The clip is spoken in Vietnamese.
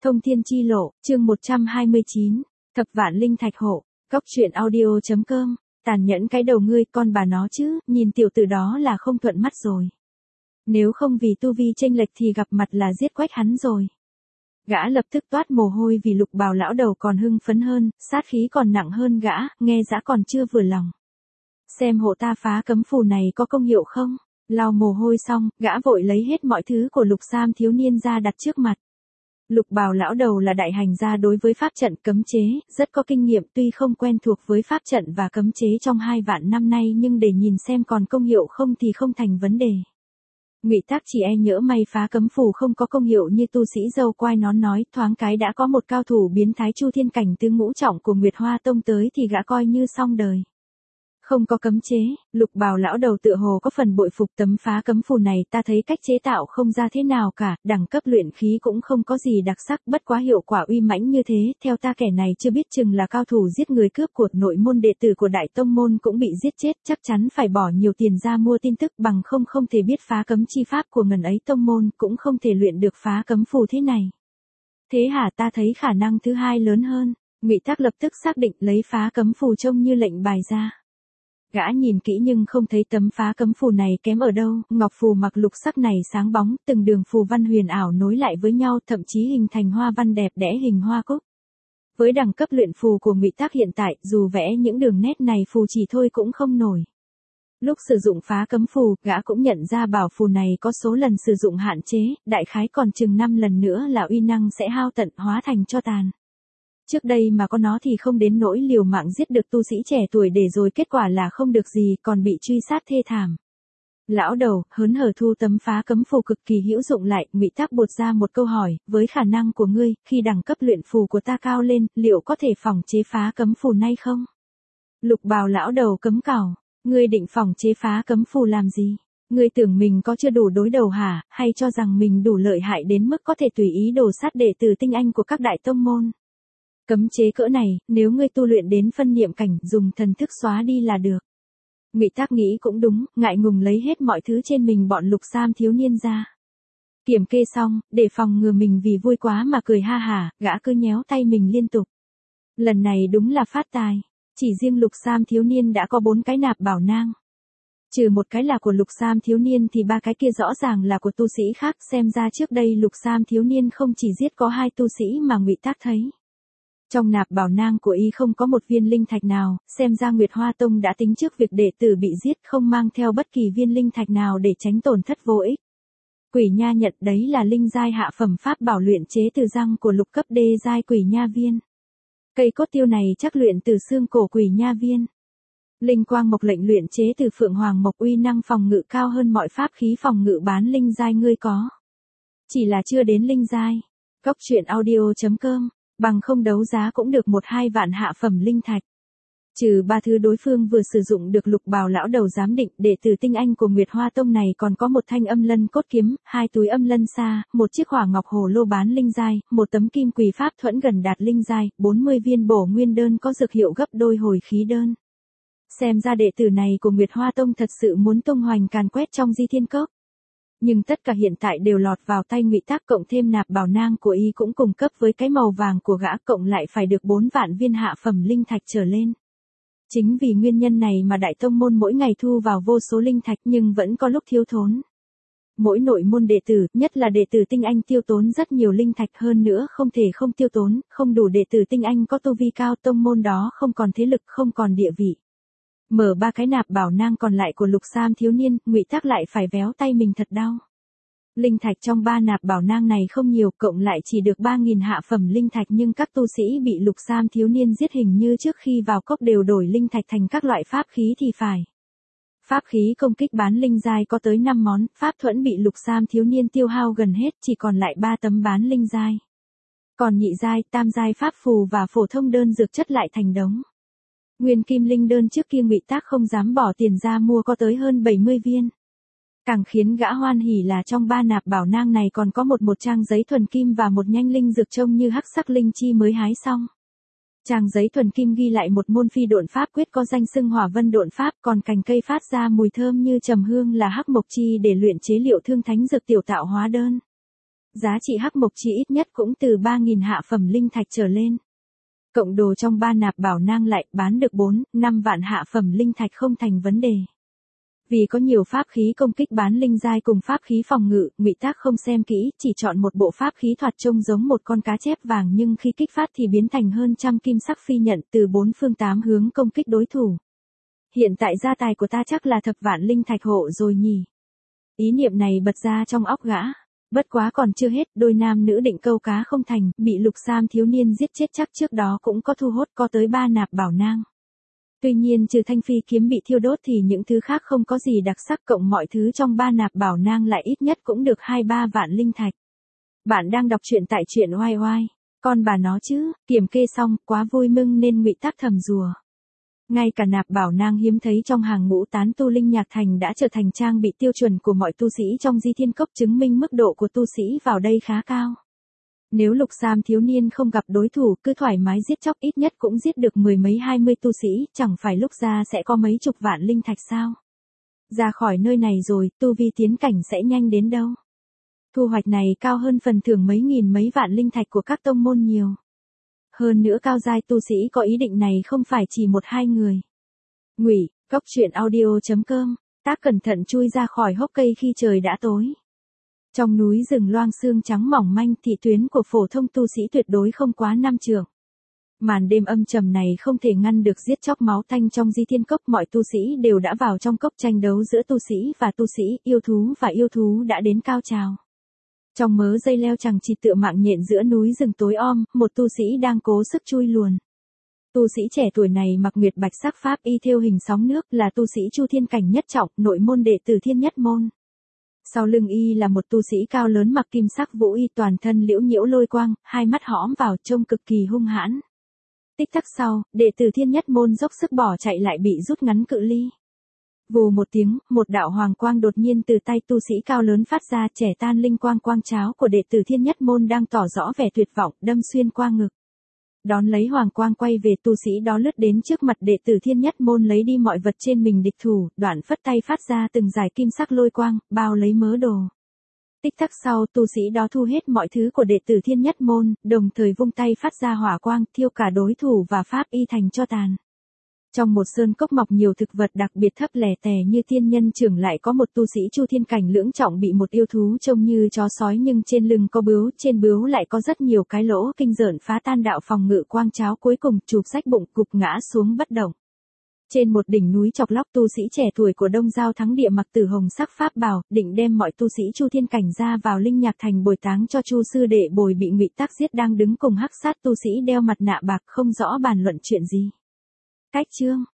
Thông thiên chi lộ, chương 129, thập vạn linh thạch hộ, góc truyện audio.com, tàn nhẫn cái đầu ngươi con bà nó chứ, nhìn tiểu tử đó là không thuận mắt rồi. Nếu không vì tu vi chênh lệch thì gặp mặt là giết quách hắn rồi. Gã lập tức toát mồ hôi vì Lục Bào lão đầu còn hưng phấn hơn, sát khí còn nặng hơn gã, nghe dã còn chưa vừa lòng. Xem hộ ta phá cấm phù này có công hiệu không? Lau mồ hôi xong, gã vội lấy hết mọi thứ của Lục Sam thiếu niên ra đặt trước mặt. Lục Bào lão đầu là đại hành gia đối với pháp trận cấm chế, rất có kinh nghiệm, tuy không quen thuộc với pháp trận và cấm chế trong 2 vạn năm nay nhưng để nhìn xem còn công hiệu không thì không thành vấn đề. Ngụy Tác chỉ e nhỡ may phá cấm phù không có công hiệu như tu sĩ dâu quai nón nói, thoáng cái đã có một cao thủ biến thái Chu Thiên cảnh tứ ngũ trọng của Nguyệt Hoa Tông tới thì gã coi như xong đời. Không có cấm chế, Lục Bào lão đầu tựa hồ có phần bội phục tấm phá cấm phù này, ta thấy cách chế tạo không ra thế nào cả, đẳng cấp luyện khí cũng không có gì đặc sắc, bất quá hiệu quả uy mãnh như thế, theo ta kẻ này chưa biết chừng là cao thủ giết người cướp của nội môn đệ tử của đại tông môn cũng bị giết chết, chắc chắn phải bỏ nhiều tiền ra mua tin tức, bằng không thể biết phá cấm chi pháp của ngần ấy tông môn, cũng không thể luyện được phá cấm phù thế này. Thế hả, ta thấy khả năng thứ hai lớn hơn. Ngụy Tác lập tức xác định lấy phá cấm phù trông như lệnh bài ra. Gã nhìn kỹ nhưng không thấy tấm phá cấm phù này kém ở đâu, ngọc phù mặc lục sắc này sáng bóng, từng đường phù văn huyền ảo nối lại với nhau, thậm chí hình thành hoa văn đẹp đẽ hình hoa cúc. Với đẳng cấp luyện phù của Ngụy Tác hiện tại, dù vẽ những đường nét này phù chỉ thôi cũng không nổi. Lúc sử dụng phá cấm phù, gã cũng nhận ra bảo phù này có số lần sử dụng hạn chế, đại khái còn chừng 5 lần nữa là uy năng sẽ hao tận hóa thành tro tàn. Trước đây mà có nó thì không đến nỗi liều mạng giết được tu sĩ trẻ tuổi để rồi kết quả là không được gì còn bị truy sát thê thảm. Lão đầu, hớn hở thu tấm phá cấm phù cực kỳ hữu dụng lại, Ngụy Tác buột ra một câu hỏi, với khả năng của ngươi, khi đẳng cấp luyện phù của ta cao lên, liệu có thể phòng chế phá cấm phù này không? Lục Bào lão đầu cấm cào, ngươi định phòng chế phá cấm phù làm gì? Ngươi tưởng mình có chưa đủ đối đầu hả, hay cho rằng mình đủ lợi hại đến mức có thể tùy ý đổ sát đệ tử tinh anh của các đại tông môn? Cấm chế cỡ này, nếu ngươi tu luyện đến phân niệm cảnh, dùng thần thức xóa đi là được. Ngụy Tác nghĩ cũng đúng, ngại ngùng lấy hết mọi thứ trên mình bọn Lục Sam thiếu niên ra. Kiểm kê xong, để phòng ngừa mình vì vui quá mà cười ha hả, gã cứ nhéo tay mình liên tục. Lần này đúng là phát tài, chỉ riêng Lục Sam thiếu niên đã có 4 cái nạp bảo nang. Trừ một cái là của Lục Sam thiếu niên thì 3 cái kia rõ ràng là của tu sĩ khác, xem ra trước đây Lục Sam thiếu niên không chỉ giết có 2 tu sĩ mà Ngụy Tác thấy. Trong nạp bảo nang của y không có một viên linh thạch nào, xem ra Nguyệt Hoa Tông đã tính trước việc đệ tử bị giết không mang theo bất kỳ viên linh thạch nào để tránh tổn thất vô ích. Quỷ nha nhận đấy là linh giai hạ phẩm pháp bảo luyện chế từ răng của lục cấp đê giai quỷ nha viên. Cây cốt tiêu này chắc luyện từ xương cổ quỷ nha viên. Linh quang mộc lệnh luyện chế từ phượng hoàng mộc, uy năng phòng ngự cao hơn mọi pháp khí phòng ngự bán linh giai ngươi có. Chỉ là chưa đến linh giai. Góc truyện audio.com, bằng không đấu giá cũng được 1-2 vạn hạ phẩm linh thạch. Trừ 3 thứ đối phương vừa sử dụng được, Lục Bào lão đầu giám định, đệ tử tinh anh của Nguyệt Hoa Tông này còn có một thanh âm lân cốt kiếm, 2 túi âm lân sa, một chiếc hỏa ngọc hồ lô bán linh giai, một tấm kim quỳ pháp thuẫn gần đạt linh giai, 40 viên bổ nguyên đơn có dược hiệu gấp đôi hồi khí đơn. Xem ra đệ tử này của Nguyệt Hoa Tông thật sự muốn tung hoành càn quét trong Di Thiên Cốc. Nhưng tất cả hiện tại đều lọt vào tay Ngụy Tác, cộng thêm nạp bảo nang của y cũng cùng cấp với cái màu vàng của gã, cộng lại phải được 4 vạn viên hạ phẩm linh thạch trở lên. Chính vì nguyên nhân này mà đại tông môn mỗi ngày thu vào vô số linh thạch nhưng vẫn có lúc thiếu thốn. Mỗi nội môn đệ tử, nhất là đệ tử tinh anh tiêu tốn rất nhiều linh thạch, hơn nữa không thể không tiêu tốn, không đủ đệ tử tinh anh có tu vi cao, tông môn đó không còn thế lực, không còn địa vị. Mở 3 cái nạp bảo nang còn lại của Lục Sam thiếu niên, Ngụy Tác lại phải véo tay mình thật đau. Linh thạch trong 3 nạp bảo nang này không nhiều, cộng lại chỉ được 3.000 hạ phẩm linh thạch, nhưng các tu sĩ bị Lục Sam thiếu niên giết hình như trước khi vào cốc đều đổi linh thạch thành các loại pháp khí thì phải. Pháp khí công kích bán linh giai có tới 5 món, pháp thuẫn bị Lục Sam thiếu niên tiêu hao gần hết, chỉ còn lại 3 tấm bán linh giai. Còn nhị giai, tam giai pháp phù và phổ thông đơn dược chất lại thành đống. Nguyên kim linh đơn trước kia Ngụy Tác không dám bỏ tiền ra mua có tới hơn 70 viên. Càng khiến gã hoan hỉ là trong 3 nạp bảo nang này còn có một trang giấy thuần kim và một nhanh linh dược trông như hắc sắc linh chi mới hái xong. Trang giấy thuần kim ghi lại một môn phi độn pháp quyết có danh xưng Hỏa Vân Độn Pháp, còn cành cây phát ra mùi thơm như trầm hương là hắc mộc chi để luyện chế liệu thương thánh dược tiểu tạo hóa đơn. Giá trị hắc mộc chi ít nhất cũng từ 3.000 hạ phẩm linh thạch trở lên. Cộng đồ trong ba nạp bảo nang lại bán được 4-5 vạn hạ phẩm linh thạch không thành vấn đề. Vì có nhiều pháp khí công kích bán linh giai cùng pháp khí phòng ngự, Ngụy Tác không xem kỹ, chỉ chọn một bộ pháp khí thoạt trông giống một con cá chép vàng nhưng khi kích phát thì biến thành hơn trăm kim sắc phi nhận từ 4 phương 8 hướng công kích đối thủ. Hiện tại gia tài của ta chắc là thập vạn linh thạch hộ rồi nhỉ. Ý niệm này bật ra trong óc gã. Bất quá còn chưa hết, đôi nam nữ định câu cá không thành, bị Lục Sam thiếu niên giết chết chắc trước đó cũng có thu hốt có tới 3 nạp bảo nang. Tuy nhiên trừ thanh phi kiếm bị thiêu đốt thì những thứ khác không có gì đặc sắc, cộng mọi thứ trong 3 nạp bảo nang lại ít nhất cũng được 2-3 vạn linh thạch. Bạn đang đọc truyện tại truyện oai oai. Con bà nó chứ, kiểm kê xong, quá vui mừng nên Ngụy Tác thầm rùa. Ngay cả nạp bảo nang hiếm thấy trong hàng ngũ tán tu linh nhạc thành đã trở thành trang bị tiêu chuẩn của mọi tu sĩ trong Di Thiên Cốc, chứng minh mức độ của tu sĩ vào đây khá cao. Nếu Lục Sam thiếu niên không gặp đối thủ cứ thoải mái giết chóc ít nhất cũng giết được 10 mấy 20 tu sĩ, chẳng phải lúc ra sẽ có mấy chục vạn linh thạch sao? Ra khỏi nơi này rồi, tu vi tiến cảnh sẽ nhanh đến đâu? Thu hoạch này cao hơn phần thưởng mấy nghìn mấy vạn linh thạch của các tông môn nhiều. Hơn nữa cao giai tu sĩ có ý định này không phải chỉ 1-2 người. Ngụy, Cốc Truyện Audio.com, Tác cẩn thận chui ra khỏi hốc cây khi trời đã tối. Trong núi rừng loang xương trắng mỏng manh, thị tuyến của phổ thông tu sĩ tuyệt đối không quá 5 trượng. Màn đêm âm trầm này không thể ngăn được giết chóc máu tanh trong Di Thiên Cốc, mọi tu sĩ đều đã vào trong cốc, tranh đấu giữa tu sĩ và tu sĩ, yêu thú và yêu thú đã đến cao trào. Trong mớ dây leo chằng chịt tựa mạng nhện giữa núi rừng tối om, một tu sĩ đang cố sức chui luồn. Tu sĩ trẻ tuổi này mặc nguyệt bạch sắc pháp y thêu hình sóng nước, là tu sĩ Chu Thiên cảnh nhất trọng, nội môn đệ tử Thiên Nhất môn. Sau lưng y là một tu sĩ cao lớn mặc kim sắc vũ y, toàn thân liễu nhiễu lôi quang, hai mắt hõm vào trông cực kỳ hung hãn. Tích tắc sau, đệ tử Thiên Nhất môn dốc sức bỏ chạy lại bị rút ngắn cự ly. Vù một tiếng, một đạo hoàng quang đột nhiên từ tay tu sĩ cao lớn phát ra, trẻ tan linh quang quang cháo của đệ tử Thiên Nhất môn đang tỏ rõ vẻ tuyệt vọng, đâm xuyên qua ngực. Đón lấy hoàng quang quay về, tu sĩ đó lướt đến trước mặt đệ tử Thiên Nhất môn lấy đi mọi vật trên mình địch thủ, đoạn phất tay phát ra từng dải kim sắc lôi quang, bao lấy mớ đồ. Tích tắc sau, tu sĩ đó thu hết mọi thứ của đệ tử Thiên Nhất môn, đồng thời vung tay phát ra hỏa quang, thiêu cả đối thủ và pháp y thành tro tàn. Trong một sơn cốc mọc nhiều thực vật đặc biệt thấp lẻ tẻ như tiên nhân trưởng, lại có một tu sĩ Chu Thiên cảnh lưỡng trọng bị một yêu thú trông như chó sói nhưng trên lưng có bướu, trên bướu lại có rất nhiều cái lỗ kinh rợn, phá tan đạo phòng ngự quang cháo, cuối cùng chụp rách bụng, gục ngã xuống bất động. Trên một đỉnh núi chọc lóc, tu sĩ trẻ tuổi của Đông Giao Thắng Địa mặc tử hồng sắc pháp bào, định đem mọi tu sĩ Chu Thiên cảnh ra vào linh nhạc thành bồi táng cho Chu sư đệ bồi, bị Ngụy Tác giết, đang đứng cùng hắc sát tu sĩ đeo mặt nạ bạc, không rõ bàn luận chuyện gì. Cách chương